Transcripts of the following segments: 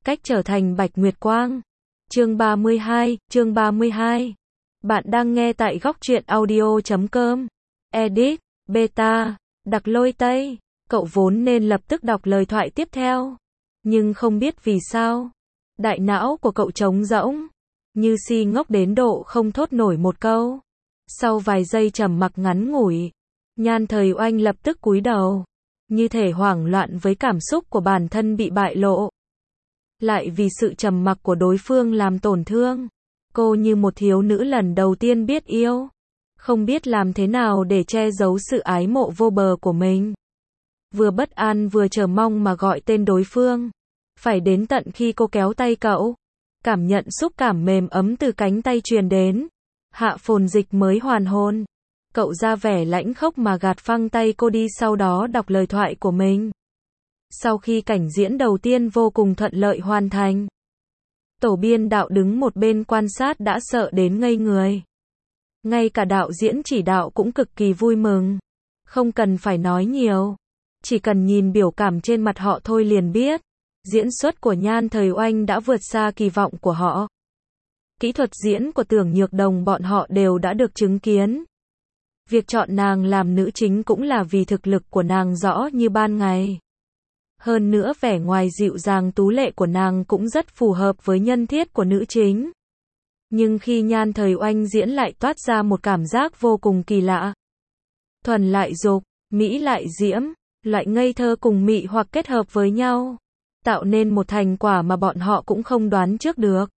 Cách trở thành Bạch Nguyệt Quang. Chương 32. Bạn đang nghe tại góc truyện audio.com. Edit, beta, Đặc Lôi Tây. Cậu vốn nên lập tức đọc lời thoại tiếp theo. Nhưng không biết vì sao. Đại não của cậu trống rỗng. Như si ngốc đến độ không thốt nổi một câu. Sau vài giây trầm mặc ngắn ngủi, Nhan Thời Oanh lập tức cúi đầu. Như thể hoảng loạn với cảm xúc của bản thân bị bại lộ. Lại vì sự trầm mặc của đối phương làm tổn thương. Cô như một thiếu nữ lần đầu tiên biết yêu. Không biết làm thế nào để che giấu sự ái mộ vô bờ của mình. Vừa bất an vừa chờ mong mà gọi tên đối phương. Phải đến tận khi cô kéo tay cậu. Cảm nhận xúc cảm mềm ấm từ cánh tay truyền đến. Hạ Phồn Dịch mới hoàn hồn. Cậu ra vẻ lãnh khốc mà gạt phăng tay cô đi, sau đó đọc lời thoại của mình. Sau khi cảnh diễn đầu tiên vô cùng thuận lợi hoàn thành, tổ biên đạo đứng một bên quan sát đã sợ đến ngây người. Ngay cả đạo diễn chỉ đạo cũng cực kỳ vui mừng. Không cần phải nói nhiều, chỉ cần nhìn biểu cảm trên mặt họ thôi liền biết. Diễn xuất của Nhan Thời Oanh đã vượt xa kỳ vọng của họ. Kỹ thuật diễn của Tưởng Nhược Đồng bọn họ đều đã được chứng kiến. Việc chọn nàng làm nữ chính cũng là vì thực lực của nàng rõ như ban ngày. Hơn nữa vẻ ngoài dịu dàng tú lệ của nàng cũng rất phù hợp với nhân thiết của nữ chính. Nhưng khi Nhan Thời Oanh diễn lại toát ra một cảm giác vô cùng kỳ lạ. Thuần lại dục, mỹ lại diễm, loại ngây thơ cùng mị hoặc kết hợp với nhau, tạo nên một thành quả mà bọn họ cũng không đoán trước được.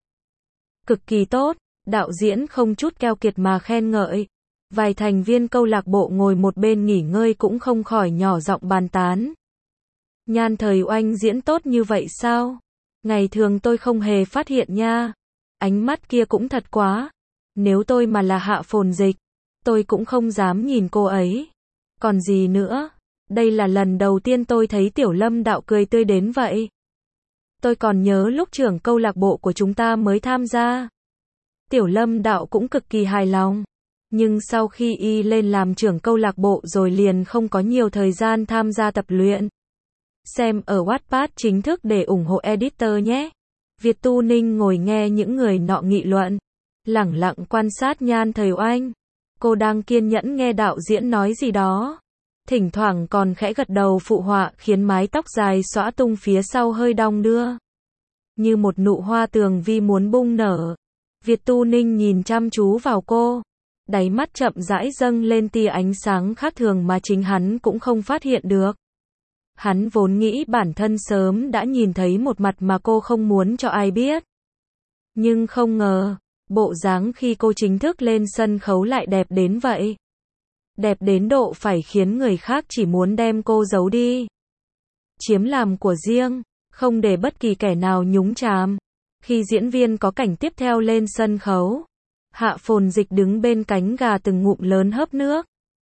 Cực kỳ tốt, đạo diễn không chút keo kiệt mà khen ngợi. Vài thành viên câu lạc bộ ngồi một bên nghỉ ngơi cũng không khỏi nhỏ giọng bàn tán. Nhan Thời Oanh diễn tốt như vậy sao? Ngày thường tôi không hề phát hiện nha. Ánh mắt kia cũng thật quá. Nếu tôi mà là Hạ Phồn Dịch, tôi cũng không dám nhìn cô ấy. Còn gì nữa? Đây là lần đầu tiên tôi thấy Tiểu Lâm Đạo cười tươi đến vậy. Tôi còn nhớ lúc trưởng câu lạc bộ của chúng ta mới tham gia. Tiểu Lâm Đạo cũng cực kỳ hài lòng. Nhưng sau khi y lên làm trưởng câu lạc bộ rồi liền không có nhiều thời gian tham gia tập luyện. Xem ở Wattpad chính thức để ủng hộ editor nhé. Việt Tu Ninh ngồi nghe những người nọ nghị luận. Lẳng lặng quan sát Nhan Thời Oanh. Cô đang kiên nhẫn nghe đạo diễn nói gì đó. Thỉnh thoảng còn khẽ gật đầu phụ họa khiến mái tóc dài xõa tung phía sau hơi đong đưa. Như một nụ hoa tường vi muốn bung nở. Việt Tu Ninh nhìn chăm chú vào cô. Đáy mắt chậm rãi dâng lên tia ánh sáng khác thường mà chính hắn cũng không phát hiện được. Hắn vốn nghĩ bản thân sớm đã nhìn thấy một mặt mà cô không muốn cho ai biết. Nhưng không ngờ, bộ dáng khi cô chính thức lên sân khấu lại đẹp đến vậy. Đẹp đến độ phải khiến người khác chỉ muốn đem cô giấu đi. Chiếm làm của riêng, không để bất kỳ kẻ nào nhúng chàm. Khi diễn viên có cảnh tiếp theo lên sân khấu, Hạ Phồn Dịch đứng bên cánh gà từng ngụm lớn hớp nước.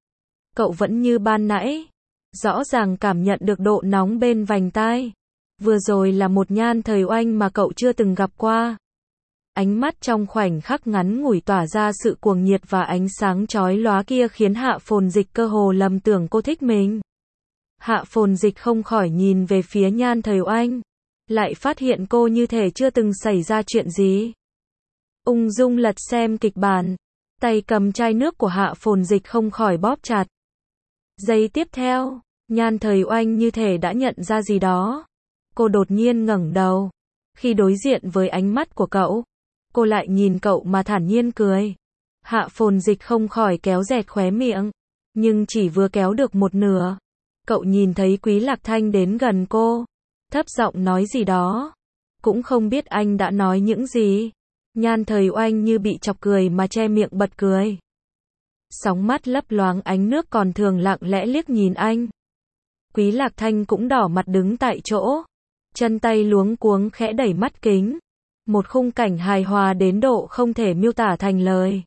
Cậu vẫn như ban nãy. Rõ ràng cảm nhận được độ nóng bên vành tai. Vừa rồi là một Nhan Thời Oanh mà cậu chưa từng gặp qua. Ánh mắt trong khoảnh khắc ngắn ngủi tỏa ra sự cuồng nhiệt và ánh sáng chói lóa kia khiến Hạ Phồn Dịch cơ hồ lầm tưởng cô thích mình. Hạ Phồn Dịch không khỏi nhìn về phía Nhan Thời Oanh. Lại phát hiện cô như thể chưa từng xảy ra chuyện gì. Ung dung lật xem kịch bản. Tay cầm chai nước của Hạ Phồn Dịch không khỏi bóp chặt. Giây tiếp theo, Nhan Thời Oanh như thể đã nhận ra gì đó. Cô đột nhiên ngẩng đầu. Khi đối diện với ánh mắt của cậu, cô lại nhìn cậu mà thản nhiên cười. Hạ Phồn Dịch không khỏi kéo dẹt khóe miệng. Nhưng chỉ vừa kéo được một nửa. Cậu nhìn thấy Quý Lạc Thanh đến gần cô. Thấp giọng nói gì đó. Cũng không biết anh đã nói những gì. Nhan Thời Oanh như bị chọc cười mà che miệng bật cười. Sóng mắt lấp loáng ánh nước còn thường lặng lẽ liếc nhìn anh. Quý Lạc Thanh cũng đỏ mặt đứng tại chỗ. Chân tay luống cuống khẽ đẩy mắt kính. Một khung cảnh hài hòa đến độ không thể miêu tả thành lời.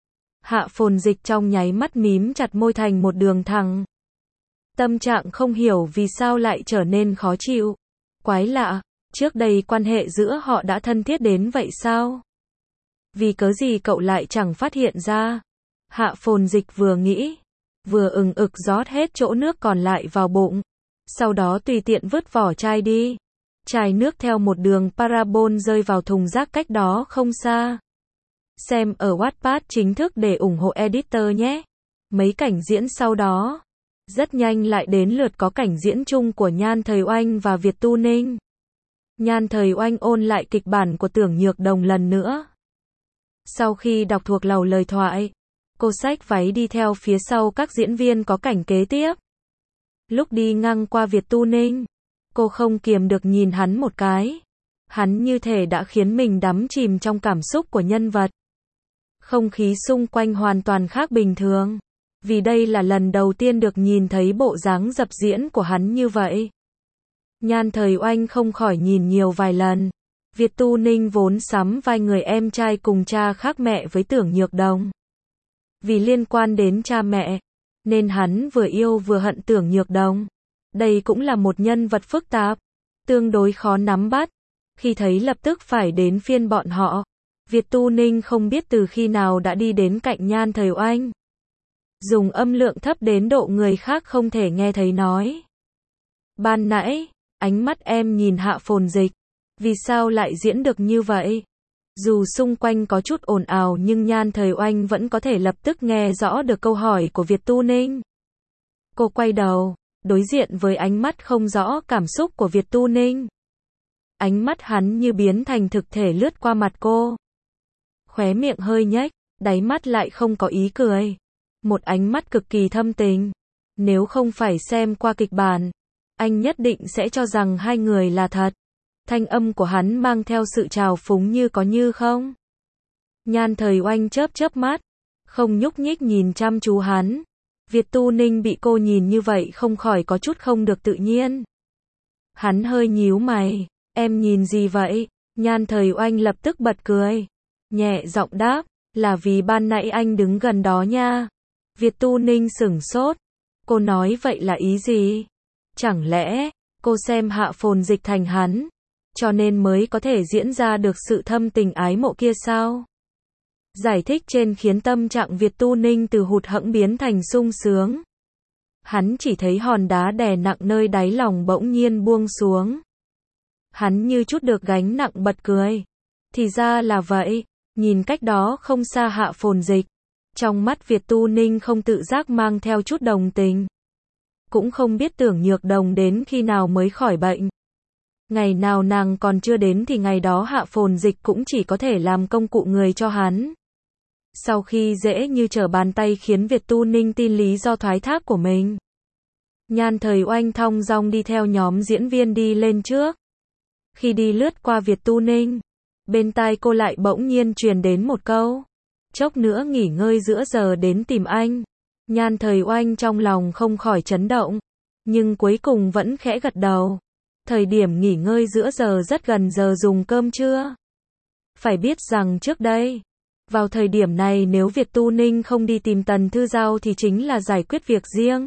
Hạ Phồn Dịch trong nháy mắt mím chặt môi thành một đường thẳng. Tâm trạng không hiểu vì sao lại trở nên khó chịu. Quái lạ, trước đây quan hệ giữa họ đã thân thiết đến vậy sao? Vì cớ gì cậu lại chẳng phát hiện ra? Hạ Phồn Dịch vừa nghĩ, vừa ừng ực rót hết chỗ nước còn lại vào bụng. Sau đó tùy tiện vứt vỏ chai đi. Chai nước theo một đường parabol rơi vào thùng rác cách đó không xa. Xem ở Wattpad chính thức để ủng hộ editor nhé. Mấy cảnh diễn sau đó. Rất nhanh lại đến lượt có cảnh diễn chung của Nhan Thời Oanh và Việt Tu Ninh. Nhan Thời Oanh ôn lại kịch bản của Tưởng Nhược Đồng lần nữa. Sau khi đọc thuộc lầu lời thoại, cô xách váy đi theo phía sau các diễn viên có cảnh kế tiếp. Lúc đi ngang qua Việt Tu Ninh, cô không kiềm được nhìn hắn một cái. Hắn như thể đã khiến mình đắm chìm trong cảm xúc của nhân vật. Không khí xung quanh hoàn toàn khác bình thường. Vì đây là lần đầu tiên được nhìn thấy bộ dáng dập diễn của hắn như vậy. Nhan Thời Oanh không khỏi nhìn nhiều vài lần. Việt Tu Ninh vốn sắm vai người em trai cùng cha khác mẹ với Tưởng Nhược Đồng. Vì liên quan đến cha mẹ, nên hắn vừa yêu vừa hận Tưởng Nhược Đồng. Đây cũng là một nhân vật phức tạp, tương đối khó nắm bắt. Khi thấy lập tức phải đến phiên bọn họ, Việt Tu Ninh không biết từ khi nào đã đi đến cạnh Nhan Thời Oanh. Dùng âm lượng thấp đến độ người khác không thể nghe thấy nói. Ban nãy, ánh mắt em nhìn Hạ Phồn Dịch. Vì sao lại diễn được như vậy? Dù xung quanh có chút ồn ào nhưng Nhan Thời Oanh vẫn có thể lập tức nghe rõ được câu hỏi của Việt Tu Ninh. Cô quay đầu, đối diện với ánh mắt không rõ cảm xúc của Việt Tu Ninh. Ánh mắt hắn như biến thành thực thể lướt qua mặt cô. Khóe miệng hơi nhếch, đáy mắt lại không có ý cười. Một ánh mắt cực kỳ thâm tình. Nếu không phải xem qua kịch bản, anh nhất định sẽ cho rằng hai người là thật. Thanh âm của hắn mang theo sự trào phúng như có như không. Nhan Thời Oanh chớp mắt, không nhúc nhích nhìn chăm chú hắn. Việt Tu Ninh bị cô nhìn như vậy không khỏi có chút không được tự nhiên. Hắn hơi nhíu mày, em nhìn gì vậy? Nhan Thời Oanh lập tức bật cười. Nhẹ giọng đáp, là vì ban nãy anh đứng gần đó nha. Việt Tu Ninh sửng sốt. Cô nói vậy là ý gì? Chẳng lẽ, cô xem Hạ Phồn Dịch thành hắn, cho nên mới có thể diễn ra được sự thâm tình ái mộ kia sao? Giải thích trên khiến tâm trạng Việt Tu Ninh từ hụt hẫng biến thành sung sướng. Hắn chỉ thấy hòn đá đè nặng nơi đáy lòng bỗng nhiên buông xuống. Hắn như chút được gánh nặng bật cười. Thì ra là vậy, nhìn cách đó không xa Hạ Phồn Dịch. Trong mắt Việt Tu Ninh không tự giác mang theo chút đồng tình. Cũng không biết Tưởng Nhược Đồng đến khi nào mới khỏi bệnh. Ngày nào nàng còn chưa đến thì ngày đó Hạ Phồn Dịch cũng chỉ có thể làm công cụ người cho hắn. Sau khi dễ như trở bàn tay khiến Việt Tu Ninh tin lý do thoái thác của mình, Nhan Thời Oanh thong dong đi theo nhóm diễn viên đi lên trước. Khi đi lướt qua Việt Tu Ninh, bên tai cô lại bỗng nhiên truyền đến một câu. Chốc nữa nghỉ ngơi giữa giờ đến tìm anh. Nhan Thời Oanh trong lòng không khỏi chấn động, nhưng cuối cùng vẫn khẽ gật đầu. Thời điểm nghỉ ngơi giữa giờ rất gần giờ dùng cơm trưa. Phải biết rằng trước đây, vào thời điểm này nếu Việt Tu Ninh không đi tìm Tần Thư Giao thì chính là giải quyết việc riêng.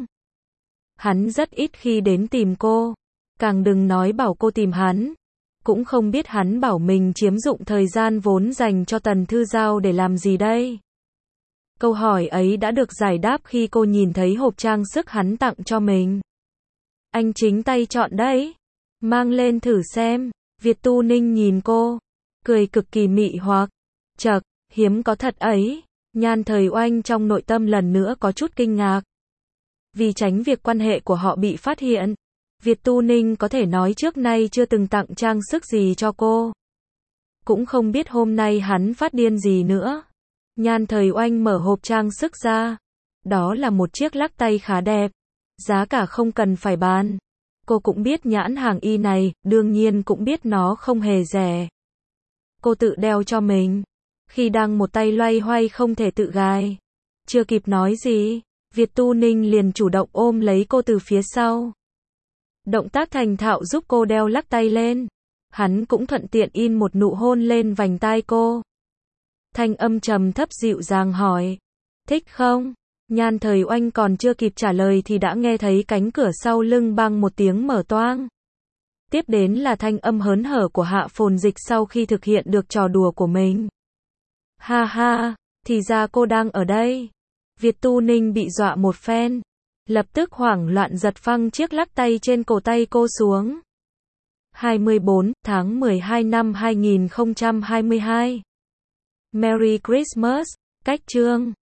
Hắn rất ít khi đến tìm cô, càng đừng nói bảo cô tìm hắn. Cũng không biết hắn bảo mình chiếm dụng thời gian vốn dành cho Tần Thư Giao để làm gì đây. Câu hỏi ấy đã được giải đáp khi cô nhìn thấy hộp trang sức hắn tặng cho mình. Anh chính tay chọn đấy. Mang lên thử xem. Việt Tu Ninh nhìn cô, cười cực kỳ mị hoặc. Chậc, hiếm có thật ấy. Nhan Thời Oanh trong nội tâm lần nữa có chút kinh ngạc. Vì tránh việc quan hệ của họ bị phát hiện, Việt Tu Ninh có thể nói trước nay chưa từng tặng trang sức gì cho cô. Cũng không biết hôm nay hắn phát điên gì nữa. Nhan Thời Oanh mở hộp trang sức ra. Đó là một chiếc lắc tay khá đẹp. Giá cả không cần phải bàn. Cô cũng biết nhãn hàng y này, đương nhiên cũng biết nó không hề rẻ. Cô tự đeo cho mình. Khi đang một tay loay hoay không thể tự gài. Chưa kịp nói gì, Việt Tu Ninh liền chủ động ôm lấy cô từ phía sau. Động tác thành thạo giúp cô đeo lắc tay lên. Hắn cũng thuận tiện in một nụ hôn lên vành tai cô. Thanh âm trầm thấp dịu dàng hỏi. Thích không? Nhan Thời Oanh còn chưa kịp trả lời thì đã nghe thấy cánh cửa sau lưng bang một tiếng mở toang. Tiếp đến là thanh âm hớn hở của Hạ Phồn Dịch sau khi thực hiện được trò đùa của mình. Ha ha, thì ra cô đang ở đây. Việt Tu Ninh bị dọa một phen. Lập tức hoảng loạn giật phăng chiếc lắc tay trên cổ tay cô xuống. 24 tháng 12 năm 2022. Merry Christmas, Cách Chương.